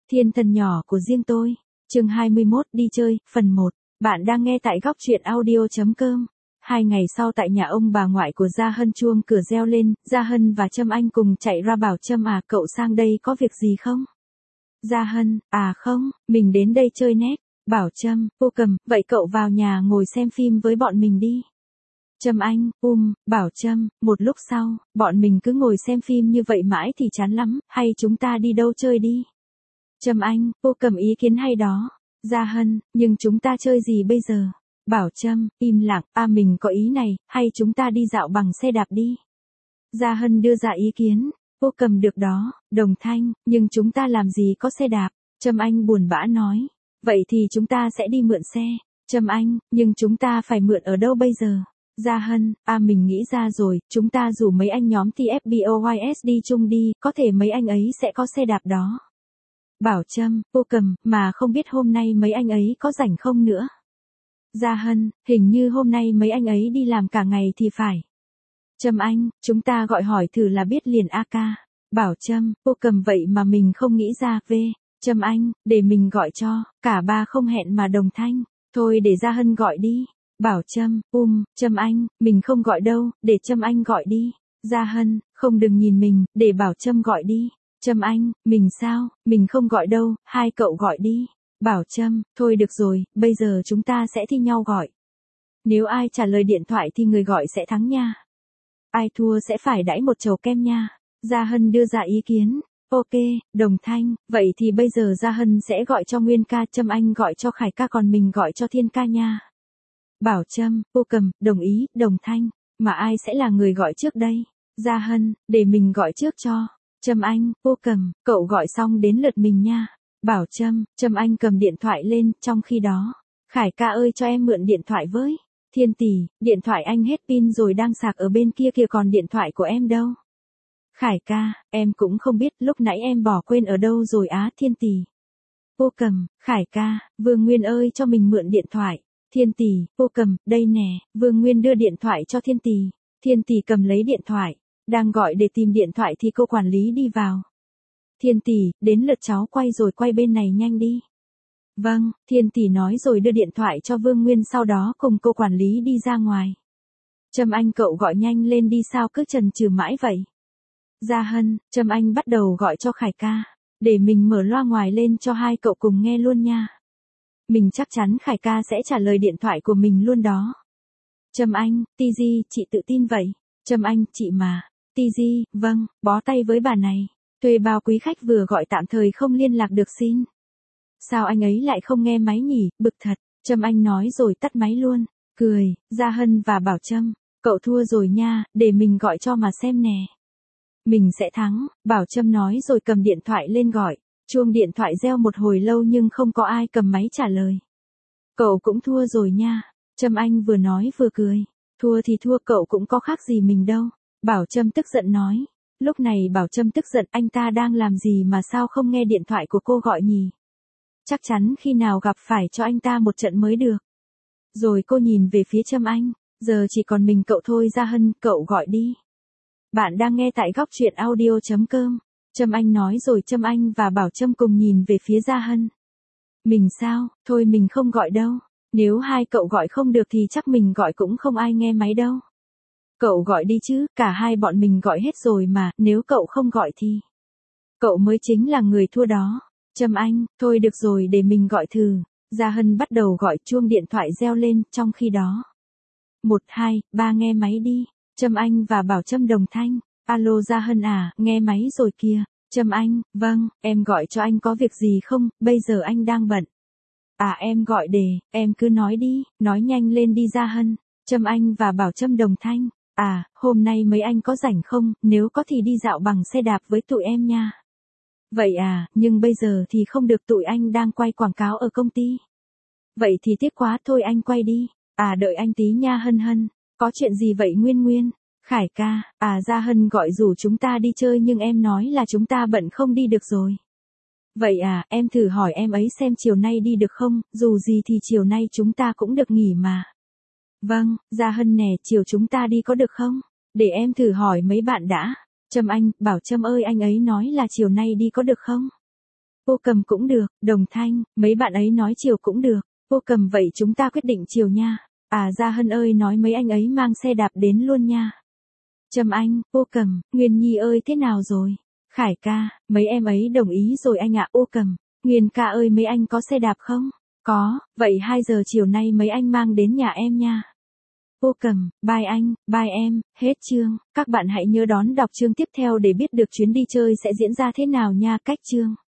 Thiên thần nhỏ của riêng tôi. Chương 21 đi chơi, phần 1. Bạn đang nghe tại góc truyện audio.com. 2 ngày sau tại nhà ông bà ngoại của Gia Hân chuông cửa reo lên, Gia Hân và Trâm Anh cùng chạy ra bảo Trâm cậu sang đây có việc gì không? Gia Hân, không, mình đến đây chơi nét. Bảo Trâm, cô cầm, vậy cậu vào nhà ngồi xem phim với bọn mình đi. Trâm Anh, bảo Trâm, một lúc sau, bọn mình cứ ngồi xem phim như vậy mãi thì chán lắm, hay chúng ta đi đâu chơi đi. Trâm Anh, cô cầm ý kiến hay đó. Gia Hân, nhưng chúng ta chơi gì bây giờ? Bảo Trâm, im lặng, mình có ý này, hay chúng ta đi dạo bằng xe đạp đi. Gia Hân đưa ra ý kiến, cô cầm được đó, Đồng Thanh, nhưng chúng ta làm gì có xe đạp. Trâm Anh buồn bã nói, vậy thì chúng ta sẽ đi mượn xe. Trâm Anh, nhưng chúng ta phải mượn ở đâu bây giờ? Gia Hân, mình nghĩ ra rồi, chúng ta rủ mấy anh nhóm TFBOYS đi chung đi, có thể mấy anh ấy sẽ có xe đạp đó. Bảo Trâm, cô cầm, mà không biết hôm nay mấy anh ấy có rảnh không nữa. Gia Hân, hình như hôm nay mấy anh ấy đi làm cả ngày thì phải. Trâm Anh, chúng ta gọi hỏi thử là biết liền ca. Bảo Trâm, cô cầm vậy mà mình không nghĩ ra Trâm Anh, để mình gọi cho, cả ba không hẹn mà Đồng Thanh. Thôi để Gia Hân gọi đi. Bảo Trâm, Trâm Anh, mình không gọi đâu, để Trâm Anh gọi đi. Gia Hân, không đừng nhìn mình, để bảo Trâm gọi đi. Trâm Anh, mình sao, mình không gọi đâu, hai cậu gọi đi. Bảo Trâm, thôi được rồi, bây giờ chúng ta sẽ thi nhau gọi. Nếu ai trả lời điện thoại thì người gọi sẽ thắng nha. Ai thua sẽ phải đãi một chầu kem nha. Gia Hân đưa ra ý kiến. Ok, Đồng Thanh, vậy thì bây giờ Gia Hân sẽ gọi cho Nguyên ca, Trâm Anh gọi cho Khải ca, còn mình gọi cho Thiên ca nha. Bảo Trâm, cô cầm, đồng ý, Đồng Thanh, mà ai sẽ là người gọi trước đây? Gia Hân, để mình gọi trước cho. Trâm Anh, cô cầm, cậu gọi xong đến lượt mình nha. Bảo Trâm, Trâm Anh cầm điện thoại lên, trong khi đó, Khải ca ơi cho em mượn điện thoại với. Thiên tỷ, điện thoại anh hết pin rồi đang sạc ở bên kia kìa, còn điện thoại của em đâu? Khải ca, em cũng không biết, lúc nãy em bỏ quên ở đâu rồi Thiên tỷ. Cô cầm, Khải ca, Vương Nguyên ơi cho mình mượn điện thoại. Thiên tỷ, cô cầm, đây nè, Vương Nguyên đưa điện thoại cho Thiên tỷ. Thiên tỷ cầm lấy điện thoại, đang gọi để tìm điện thoại thì cô quản lý đi vào. Thiên tỷ, đến lượt cháu quay rồi, quay bên này nhanh đi. Vâng, Thiên tỷ nói rồi đưa điện thoại cho Vương Nguyên, sau đó cùng cô quản lý đi ra ngoài. Trâm Anh cậu gọi nhanh lên đi, sao cứ chần chừ mãi vậy? Gia Hân, Trâm Anh bắt đầu gọi cho Khải ca, để mình mở loa ngoài lên cho hai cậu cùng nghe luôn nha. Mình chắc chắn Khải ca sẽ trả lời điện thoại của mình luôn đó. Trâm Anh, TG, chị tự tin vậy? Trâm Anh, chị mà. TG, vâng, bó tay với bà này. Thuê bao quý khách vừa gọi tạm thời không liên lạc được xin. Sao anh ấy lại không nghe máy nhỉ, bực thật. Trâm Anh nói rồi tắt máy luôn. Cười, Gia Hân và bảo Trâm, cậu thua rồi nha, để mình gọi cho mà xem nè. Mình sẽ thắng, bảo Trâm nói rồi cầm điện thoại lên gọi. Chuông điện thoại reo một hồi lâu nhưng không có ai cầm máy trả lời. Cậu cũng thua rồi nha. Trâm Anh vừa nói vừa cười. Thua thì thua, cậu cũng có khác gì mình đâu. Bảo Trâm tức giận nói. Lúc này Bảo Trâm tức giận, anh ta đang làm gì mà sao không nghe điện thoại của cô gọi nhỉ? Chắc chắn khi nào gặp phải cho anh ta một trận mới được. Rồi cô nhìn về phía Trâm Anh. Giờ chỉ còn mình cậu thôi, Gia Hân, cậu gọi đi. Bạn đang nghe tại góc truyện audio.com. Trâm Anh nói rồi Trâm Anh và Bảo Trâm cùng nhìn về phía Gia Hân. Mình sao, thôi mình không gọi đâu. Nếu hai cậu gọi không được thì chắc mình gọi cũng không ai nghe máy đâu. Cậu gọi đi chứ, cả hai bọn mình gọi hết rồi mà, nếu cậu không gọi thì cậu mới chính là người thua đó. Trâm Anh, thôi được rồi để mình gọi thử. Gia Hân bắt đầu gọi, chuông điện thoại reo lên, trong khi đó. 1, 2, 3 nghe máy đi. Trâm Anh và Bảo Trâm đồng thanh. Alo Gia Hân nghe máy rồi kìa. Trâm Anh, vâng, em gọi cho anh có việc gì không, bây giờ anh đang bận. Em gọi để, em cứ nói đi, nói nhanh lên đi Gia Hân. Trâm Anh và Bảo Trâm đồng thanh. Hôm nay mấy anh có rảnh không, nếu có thì đi dạo bằng xe đạp với tụi em nha. Vậy nhưng bây giờ thì không được, tụi anh đang quay quảng cáo ở công ty. Vậy thì tiếc quá, thôi anh quay đi. Đợi anh tí nha Hân Hân. Có chuyện gì vậy Nguyên Nguyên? Khải ca, Gia Hân gọi rủ chúng ta đi chơi nhưng em nói là chúng ta bận không đi được rồi. Vậy em thử hỏi em ấy xem chiều nay đi được không, dù gì thì chiều nay chúng ta cũng được nghỉ mà. Vâng, Gia Hân nè, chiều chúng ta đi có được không? Để em thử hỏi mấy bạn đã. Trâm Anh, bảo Trâm ơi anh ấy nói là chiều nay đi có được không? Vô Cầm cũng được, Đồng Thanh, mấy bạn ấy nói chiều cũng được. Vô Cầm vậy chúng ta quyết định chiều nha. À Gia Hân ơi nói mấy anh ấy mang xe đạp đến luôn nha. Trâm Anh, Vô Cầm, Nguyên Nhi ơi thế nào rồi? Khải ca, mấy em ấy đồng ý rồi anh ạ. Vô Cầm, Nguyên ca ơi mấy anh có xe đạp không? Có, vậy 2 giờ chiều nay mấy anh mang đến nhà em nha. Vô Cầm, bye anh, bye em, hết chương. Các bạn hãy nhớ đón đọc chương tiếp theo để biết được chuyến đi chơi sẽ diễn ra thế nào nha. Cách chương.